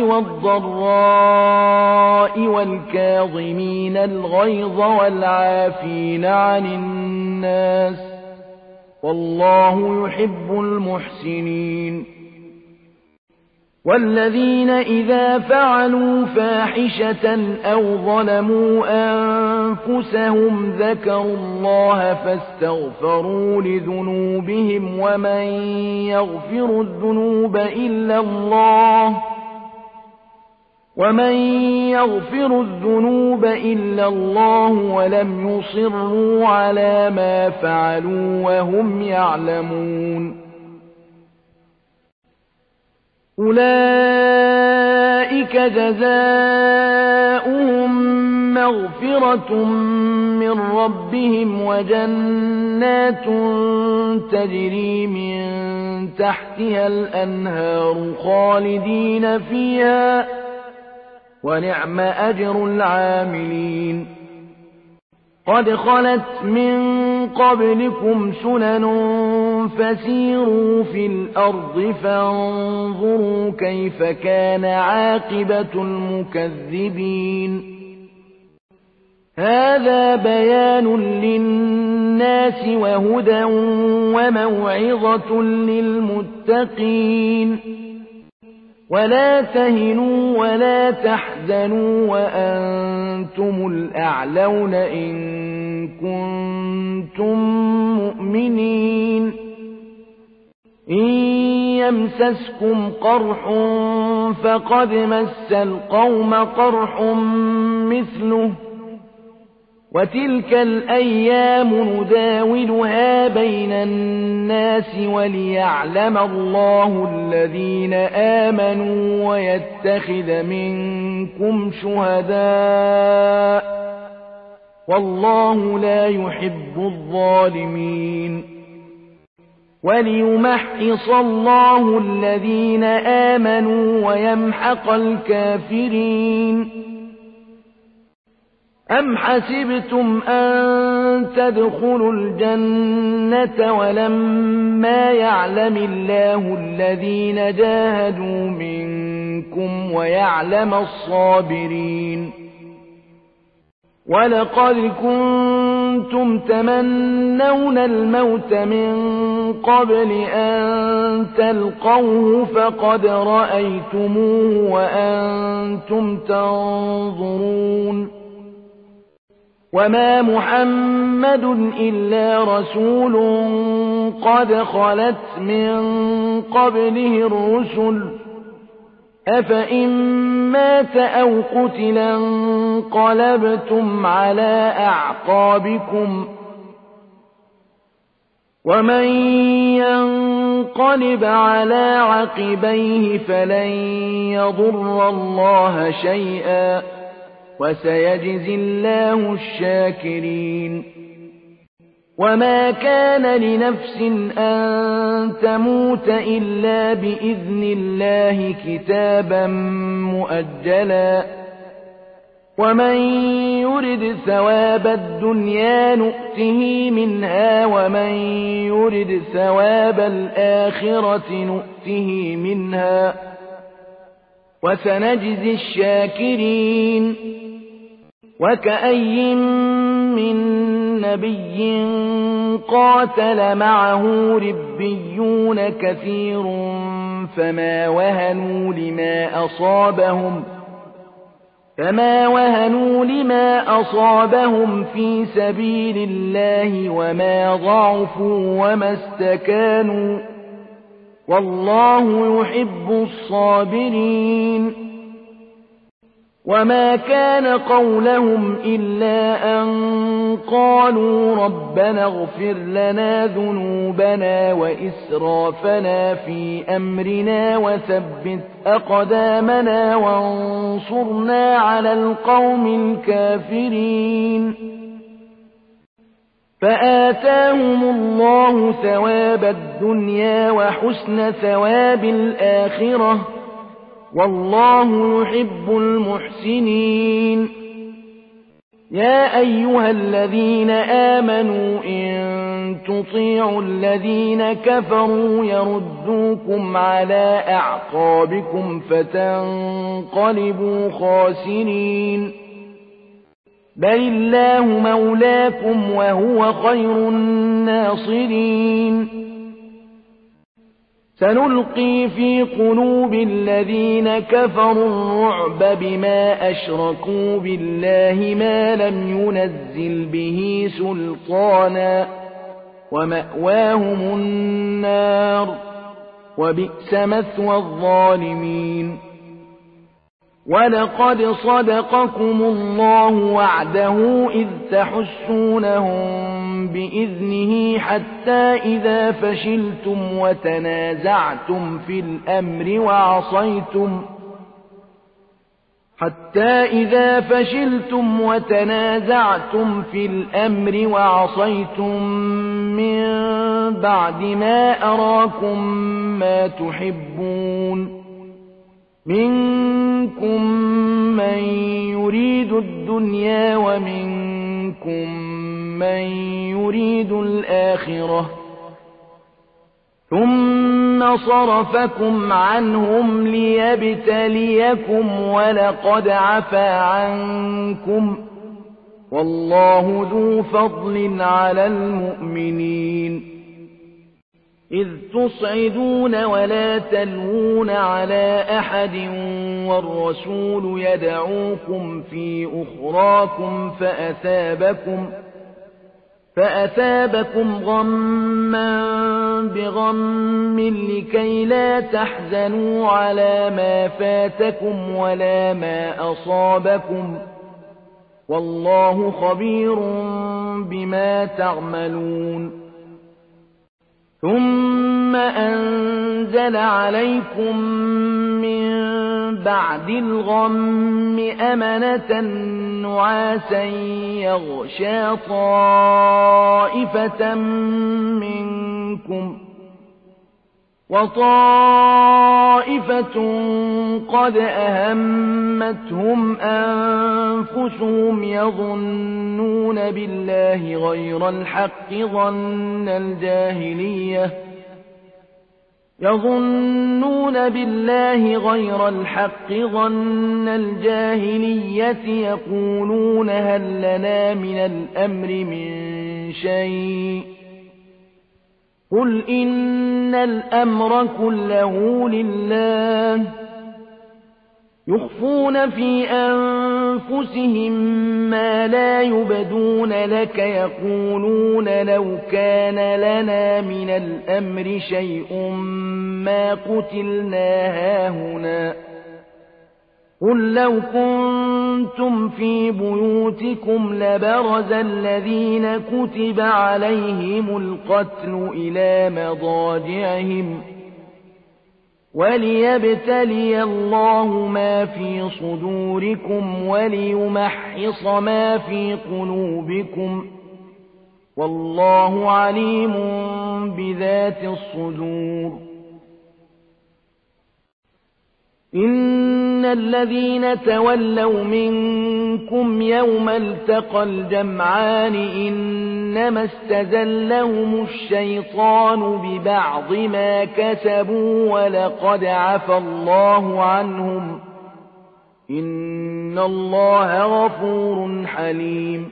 والضراء والكاظمين الغيظ والعافين عن الناس والله يحب المحسنين والذين إذا فعلوا فاحشة أو ظلموا أنفسهم ذكروا الله فاستغفروا لذنوبهم ومن يغفر الذنوب إلا الله ولم يصروا على ما فعلوا وهم يعلمون أولئك أولئك جزاؤهم مغفرة من ربهم وجنات تجري من تحتها الأنهار خالدين فيها ونعم أجر العاملين قد خلت من قبلكم سنن فسيروا في الأرض فانظروا كيف كان عاقبة المكذبين هذا بيان للناس وهدى وموعظة للمتقين ولا تهنوا ولا تحزنوا وأنتم الأعلون إن كنتم مؤمنين إن يمسسكم قرح فقد مس القوم قرح مثله وتلك الأيام نداولها بين الناس وليعلم الله الذين آمنوا ويتخذ منكم شهداء والله لا يحب الظالمين وليمحص الله الذين آمنوا ويمحق الكافرين أم حسبتم أن تدخلوا الجنة ولما يعلم الله الذين جاهدوا منكم ويعلم الصابرين ولقد كنتم تمنون الموت من قبل أن تلقوه فقد رأيتموه وأنتم تنظرون وما محمد إلا رسول قد خلت من قبله الرسل أفإن مات أو قتل انقلبتم على أعقابكم ومن ينقلب على عقبيه فلن يضر الله شيئا وسيجزي الله الشاكرين وما كان لنفس أن تموت إلا بإذن الله كتابا مؤجلا ومن يرد ثواب الدنيا نؤته منها ومن يرد ثواب الآخرة نؤته منها وسنجزي الشاكرين وكأي من نبي قاتل معه ربيون كثير فما وهنوا لما أصابهم في سبيل الله وما ضعفوا وما استكانوا والله يحب الصابرين وما كان قولهم إلا أن قالوا ربنا اغفر لنا ذنوبنا وإسرافنا في أمرنا وثبت أقدامنا وانصرنا على القوم الكافرين فآتاهم الله ثواب الدنيا وحسن ثواب الآخرة والله يحب المحسنين يا أيها الذين آمنوا إن تطيعوا الذين كفروا يردوكم على أعقابكم فتنقلبوا خاسرين بل الله مولاكم وهو خير الناصرين سنلقي في قلوب الذين كفروا الرعب بما أشركوا بالله ما لم ينزل به سلطانا ومأواهم النار وبئس مثوى الظالمين ولقد صدقكم الله وعده إذ تحسونهم بإذنه حتى إذا فشلتم وتنازعتم في الأمر حتى إذا فشلتم وتنازعتم في الأمر وعصيتم من بعد ما أراكم ما تحبون منكم من يريد الدنيا ومنكم من يريد الآخرة ثم صرفكم عنهم ليبتليكم ولقد عفا عنكم والله ذو فضل على المؤمنين إذ تصعدون ولا تلوون على أحد والرسول يدعوكم في أخراكم فأثابكم غما بغم لكي لا تحزنوا على ما فاتكم ولا ما أصابكم والله خبير بما تعملون ثم أنزل عليكم من بعد الغم أمنة نعاسا يغشى طائفة منكم وطائفة قد أهمتهم أنفسهم يظنون بالله غير الحق ظن الجاهلية يقولون هل لنا من الأمر من شيء قل إن الأمر كله لله يخفون في أنفسهم ما لا يبدون لك يقولون لو كان لنا من الأمر شيء ما قتلنا هاهنا قل لو كنتم في بيوتكم لبرز الذين كتب عليهم القتل إلى مضاجعهم وليبتلي الله ما في صدوركم وليمحص ما في قلوبكم والله عليم بذات الصدور إن الذين تولوا منكم يوم التقى الجمعان إنما استزلهم الشيطان ببعض ما كسبوا ولقد عفى الله عنهم إن الله غفور حليم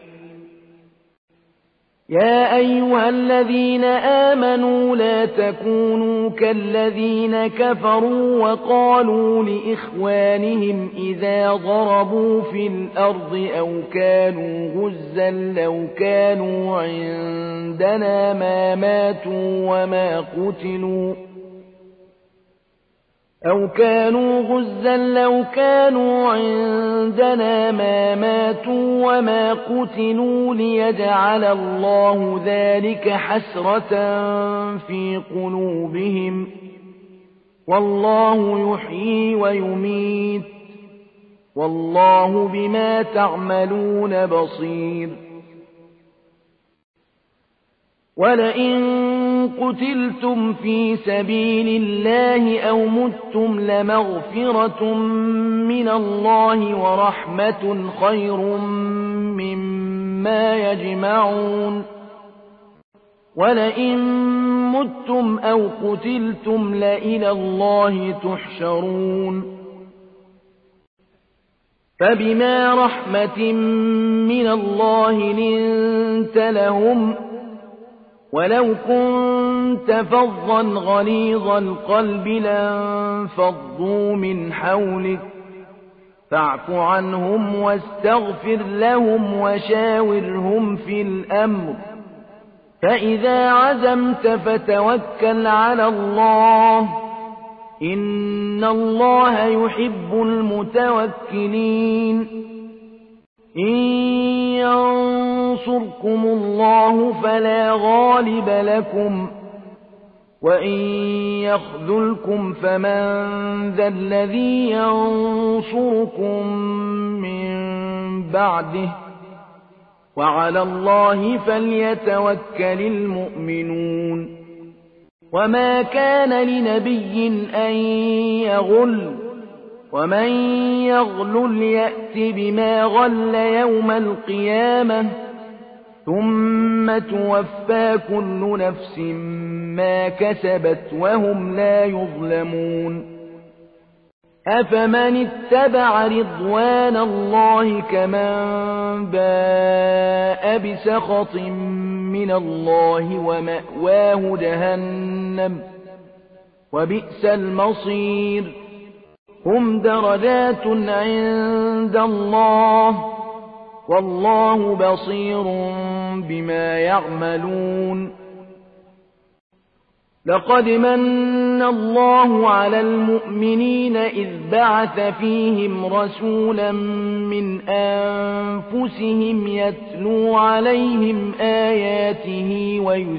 يا أيها الذين آمنوا لا تكونوا كالذين كفروا وقالوا لإخوانهم إذا ضربوا في الأرض أو كانوا غزا لو كانوا عندنا ما ماتوا وما قتلوا ليجعل الله ذلك حسرة في قلوبهم والله يحيي ويميت والله بما تعملون بصير ولئن قتلتم في سبيل الله أو متم لمغفرة من الله ورحمة خير مما يجمعون ولئن متم أو قتلتم لإلى الله تحشرون فبما رحمة من الله لنت لهم ولو كنت فظا غليظ القلب لانفضوا من حولك فاعف عنهم واستغفر لهم وشاورهم في الأمر فإذا عزمت فتوكل على الله إن الله يحب المتوكلين إن ينصركم الله فلا غالب لكم وإن يخذلكم فمن ذا الذي ينصركم من بعده وعلى الله فليتوكل المؤمنون وما كان لنبي أن يغل ومن يغلل يأت بما غل يوم القيامة ثم توفى كل نفس ما كسبت وهم لا يظلمون أفمن اتبع رضوان الله كمن باء بسخط من الله ومأواه جهنم وبئس المصير هم درجات عند الله والله بصير بما يعملون لقد من الله على المؤمنين إذ بعث فيهم رسولا من أنفسهم يتلو عليهم آياته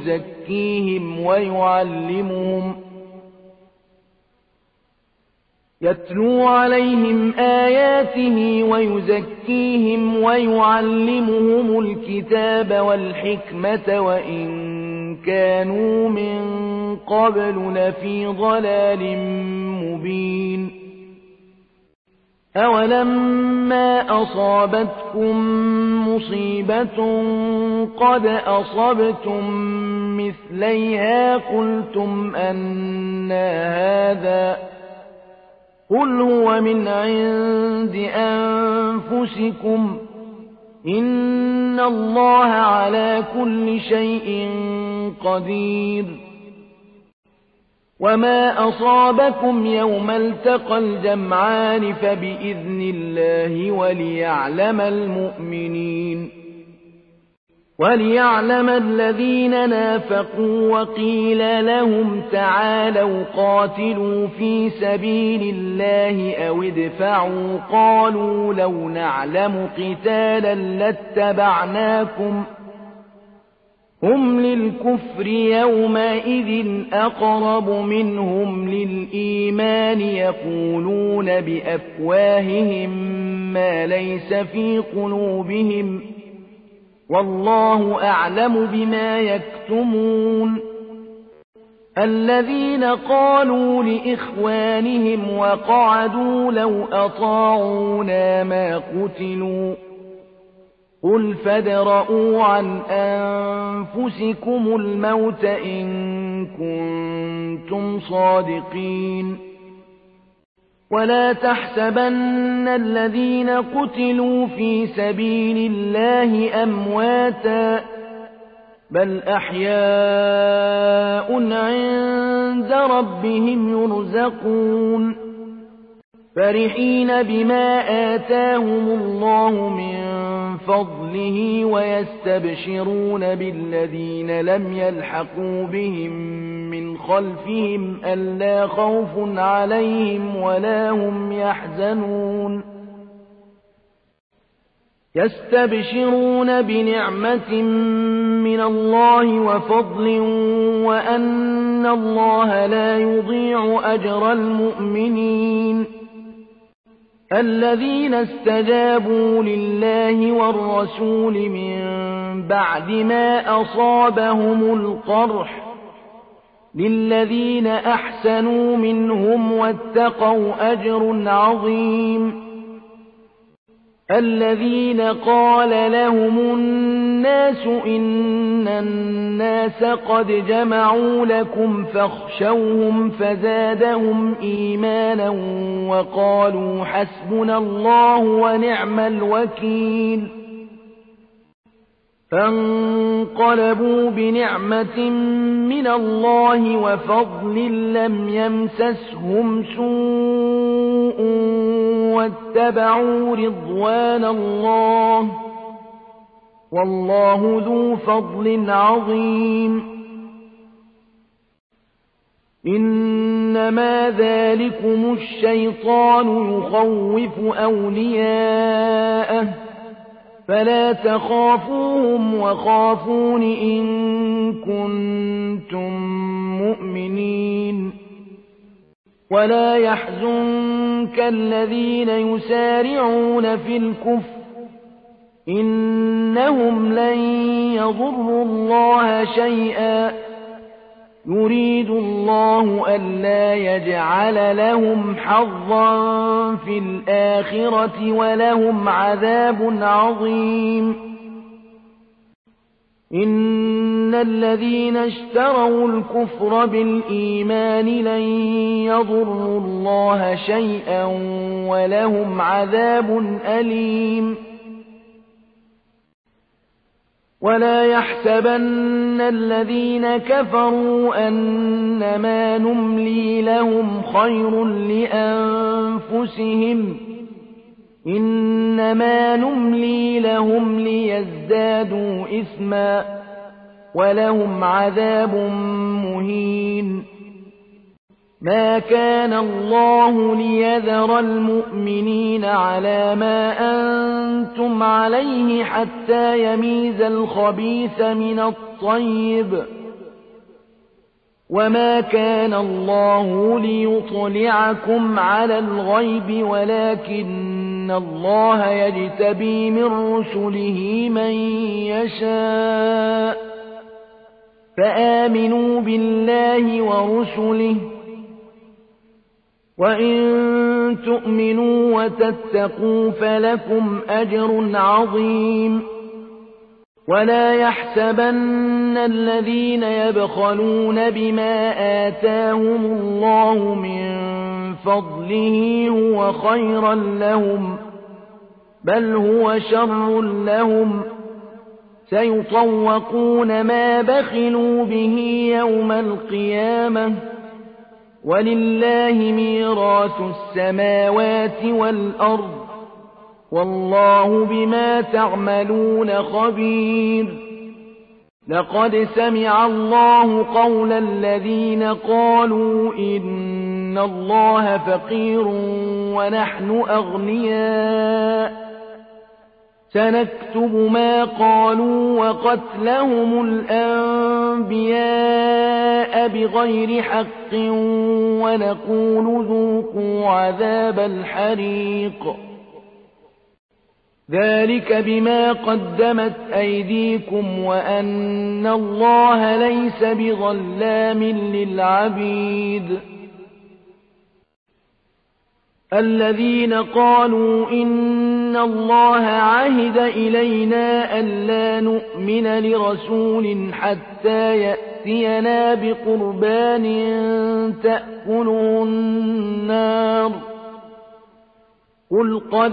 ويزكيهم ويعلمهم الكتاب والحكمة وإن كانوا من قبل لفي ضلال مبين أولما أصابتكم مصيبة قد أصبتم مثليها قلتم أنى هذا قل هو من عند أنفسكم إن الله على كل شيء قدير وما أصابكم يوم التقى الجمعان فبإذن الله وليعلم الذين نافقوا وقيل لهم تعالوا قاتلوا في سبيل الله أو ادفعوا قالوا لو نعلم قتالا لاتبعناكم هم للكفر يومئذ أقرب منهم للإيمان يقولون بأفواههم ما ليس في قلوبهم والله أعلم بما يكتمون الذين قالوا لإخوانهم وقعدوا لو أطاعونا ما قتلوا قل فادرءوا عن أنفسكم الموت إن كنتم صادقين ولا تحسبن الذين قتلوا في سبيل الله أمواتا بل أحياء عند ربهم يرزقون فرحين بما آتاهم الله من فضله ويستبشرون بالذين لم يلحقوا بهم من خلفهم ألا خوف عليهم ولا هم يحزنون يستبشرون بنعمة من الله وفضل وأن الله لا يضيع أجر المؤمنين الذين استجابوا لله والرسول من بعد ما أصابهم القرح للذين أحسنوا منهم واتقوا أجر عظيم الذين قال لهم الناس إن الناس قد جمعوا لكم فاخشوهم فزادهم إيمانا وقالوا حسبنا الله ونعم الوكيل فانقلبوا بنعمة من الله وفضل لم يمسسهم سوء واتبعوا رضوان الله والله ذو فضل عظيم إنما ذلكم الشيطان يخوف أولياءه فلا تخافوهم وخافون إن كنتم مؤمنين ولا يحزنك الذين يسارعون في الكفر إنهم لن يضروا الله شيئا يريد الله ألا يجعل لهم حظا في الآخرة ولهم عذاب عظيم إن الذين اشتروا الكفر بالإيمان لن يضروا الله شيئا ولهم عذاب أليم ولا يحسبن الذين كفروا أنما نملي لهم خير لأنفسهم إنما نملي لهم ليزدادوا إثما ولهم عذاب مهين ما كان الله ليذر المؤمنين على ما أنتم عليه حتى يميز الخبيث من الطيب وما كان الله ليطلعكم على الغيب ولكن الله يجتبي من رسله من يشاء فآمنوا بالله ورسله وإن تؤمنوا وتتقوا فلكم أجر عظيم ولا يحسبن الذين يبخلون بما آتاهم الله من فضله هو خيرا لهم بل هو شر لهم سيطوقون ما بخلوا به يوم القيامة ولله ميراث السماوات والأرض والله بما تعملون خبير لقد سمع الله قول الذين قالوا إن الله فقير ونحن أغنياء سنكتب ما قالوا وقتلهم الأنبياء بغير حق ونقول ذوقوا عذاب الحريق ذلك بما قدمت أيديكم وأن الله ليس بظلام للعبيد الذين قالوا إن الله عهد إلينا ألا نؤمن لرسول حتى يأتينا بقربان تأكله النار قل قد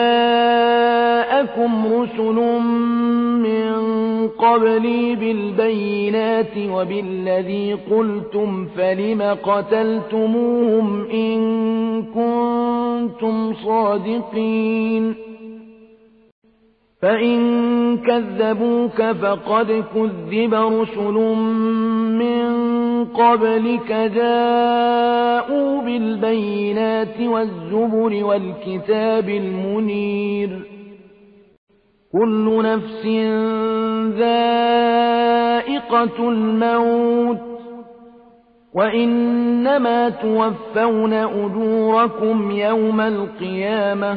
جاءكم رسل من قبلي بالبينات وبالذي قلتم فلم قتلتموهم إن كنتم صادقين فإن كذبوك فقد كذب رسل من قبلك جاءوا بالبينات والزبر والكتاب المنير كل نفس ذائقة الموت وإنما توفون أجوركم يوم القيامة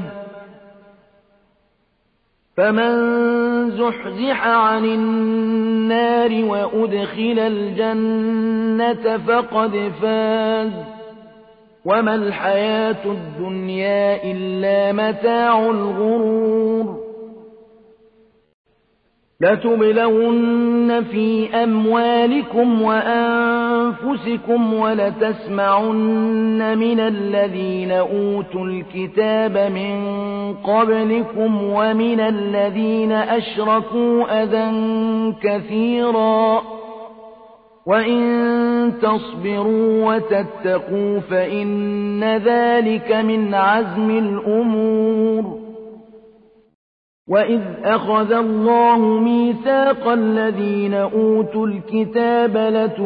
فمن زحزح عن النار وأدخل الجنة فقد فاز وما الحياة الدنيا إلا متاع الغرور لتبلون في أموالكم وأنفسكم ولتسمعن من الذين أوتوا الكتاب من قبلكم ومن الذين أشركوا أذى كثيرا وإن تصبروا وتتقوا فإن ذلك من عزم الأمور وإذ أخذ الله ميثاق الذين أوتوا الكتاب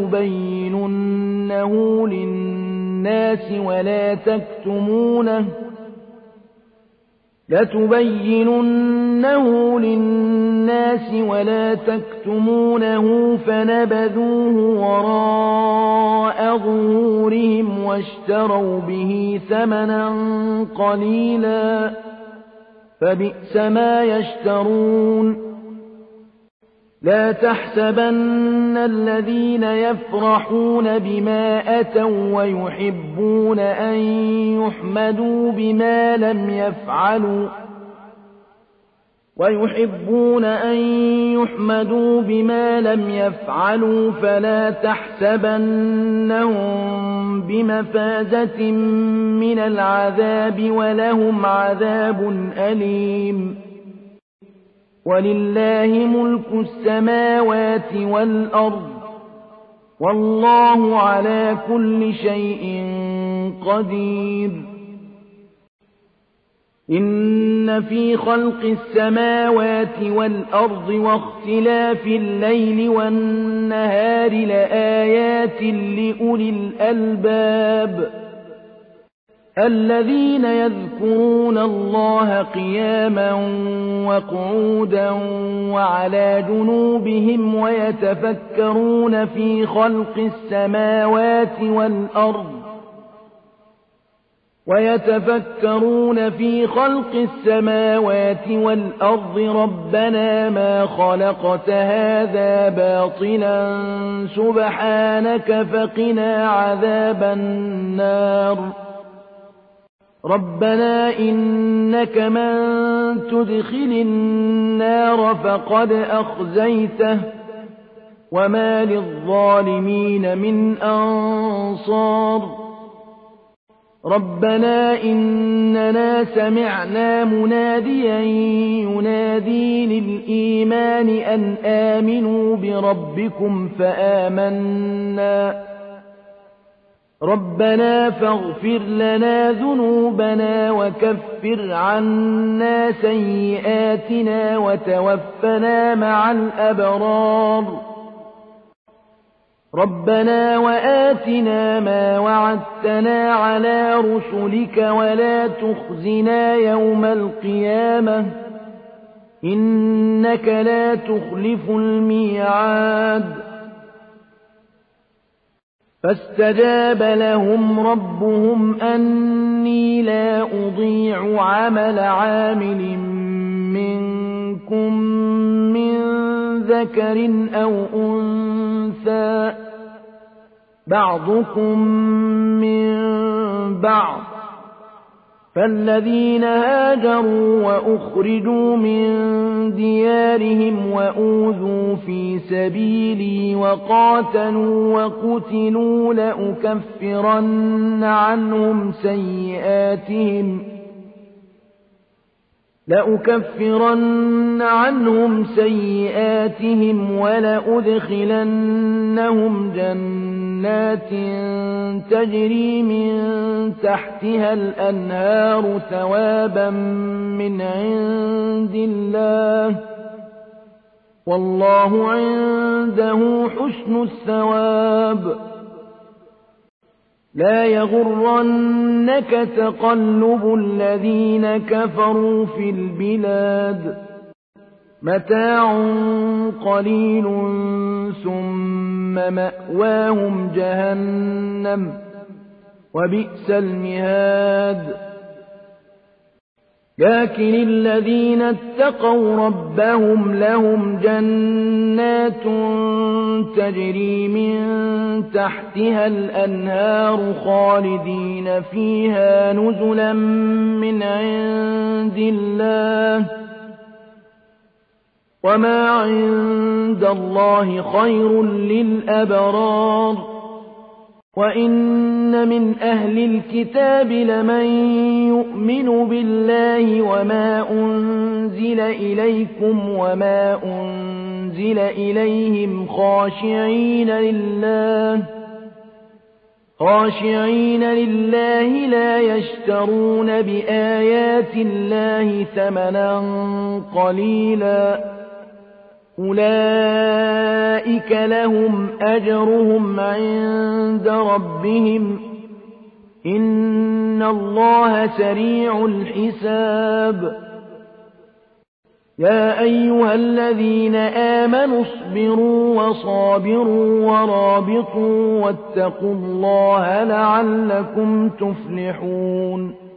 لتبيننه للناس ولا تكتمونه لتبيننه للناس ولا تكتمونه فنبذوه وراء ظهورهم واشتروا به ثمنا قليلا فبئس ما يشترون لا تحسبن الذين يفرحون بما أتوا ويحبون أن يحمدوا بما لم يفعلوا فلا تحسبنهم بمفازة من العذاب ولهم عذاب أليم ولله ملك السماوات والأرض والله على كل شيء قدير إن في خلق السماوات والأرض واختلاف الليل والنهار لآيات لأولي الألباب الذين يذكرون الله قياما وقعودا وعلى جنوبهم ويتفكرون في خلق السماوات والأرض ربنا ما خلقت هذا باطلا سبحانك فقنا عذاب النار ربنا إنك من تدخل النار فقد أخزيته وما للظالمين من أنصار ربنا إننا سمعنا مناديا ينادي للإيمان أن آمنوا بربكم فآمنا ربنا فاغفر لنا ذنوبنا وكفر عنا سيئاتنا وتوفنا مع الأبرار ربنا وآتنا ما وعدتنا على رسلك ولا تخزنا يوم القيامة إنك لا تخلف الميعاد فاستجاب لهم ربهم أني لا أضيع عمل عامل منكم من ذكر أو أنثى بعضكم من بعض فالذين هاجروا وأخرجوا من ديارهم وأوذوا في سبيلي وقاتلوا وقتلوا لأكفرن عنهم سيئاتهم ولأدخلنهم جنات تجري من تحتها الأنهار ثوابا من عند الله والله عنده حسن الثواب لا يغرنك تقلب الذين كفروا في البلاد متاع قليل ثم مأواهم جهنم وبئس المهاد لكن الذين اتقوا ربهم لهم جنات تجري من تحتها الأنهار خالدين فيها نزلا من عند الله وما عند الله خير للأبرار وإن من أهل الكتاب لمن يؤمن بالله وما أنزل إليكم وما أنزل إليهم خاشعين لله لا يشترون بآيات الله ثمنا قليلا أولئك لهم أجرهم عند ربهم إن الله سريع الحساب يا أيها الذين آمنوا اصبروا وصابروا ورابطوا واتقوا الله لعلكم تفلحون